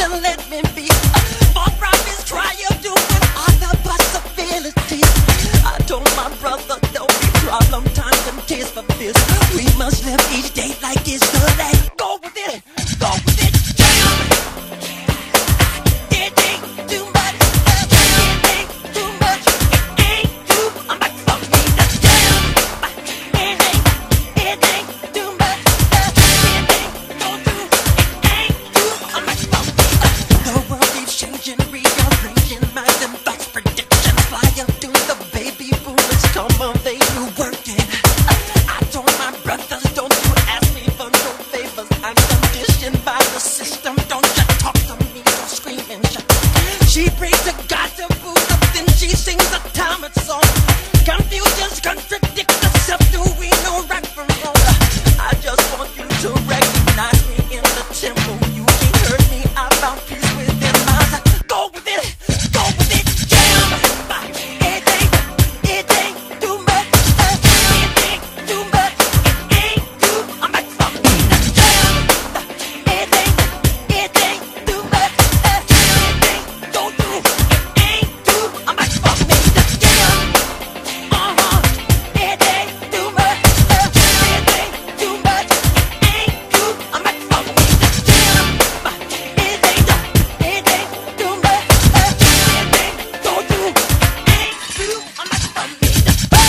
to let me be. Far from his trial, doing other possibilities. I told my brother, don't be problem, time and tears for this. We must live each day like it's the last. Go with it, go with it, jam. It ain't too much, it ain't too much, it ain't too much for me to jam. It ain't too much, it ain't go through, it ain't too much for me. The world keeps changing, rearranging minds and thoughts, predictions fly up to the baby boomers come of age, new working. I told my brothers, don't you ask me for no favors. I'm conditioned by the system. Don't you talk to me, don't scream and shout. She prays to God to food up, then she sings a Talmud song. Confusions contradict herself. Do we know right from wrong? I just want you to recognize me in the temple. You ain't heard me about peace within my heart. Go with it, jam. It ain't too much, it ain't too much, it ain't too much for me to jam. It ain't too much, it ain't go through, it ain't too much for me to jam. It ain't too much, it ain't too much, it ain't too much for me to jam. It ain't too much, it ain't go through, ain't too much for me to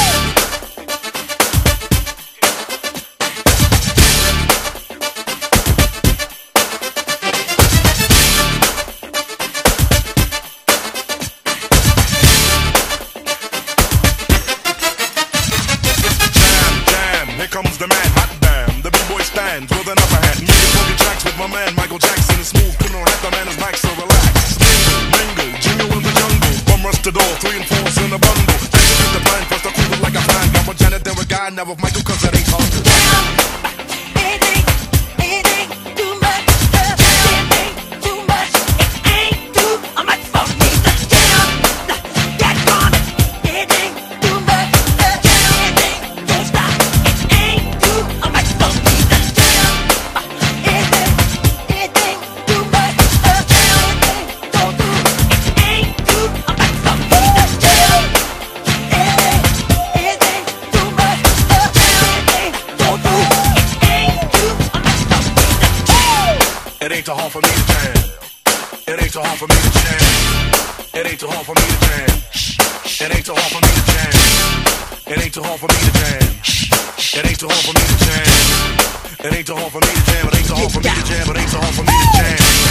Jam, here comes the man, hot damn. The B-boy stands with an upper hand. Making funky tracks with my man Michael Jackson. A smooth criminal hat, the man is back, so relax. Mingle, jingle in the jungle. Bum rush the door, 3 and 4's in a bundle. Take it with the plan, first I cool it like a fan. Got with Janet, then with Guy, now with Michael, cause that ain't hard. It ain't too much, it ain't too much, it ain't too much for me to jam. Get gone, it ain't too much, it ain't don't stop, it ain't too much for me to jam. It ain't too much, it ain't go through, it ain't too much for me to jam. It ain't too much, it ain't go through, it ain't too much for me to jam. It ain't too hard for me to jam. It ain't too hard for me to jam. It ain't too hard for me to jam. It ain't too hard for me to jam. It ain't too hard for me to jam. It ain't too hard for me to jam. It ain't too hard for me to jam. It ain't too hard for me to jam. It ain't too hard for me to jam.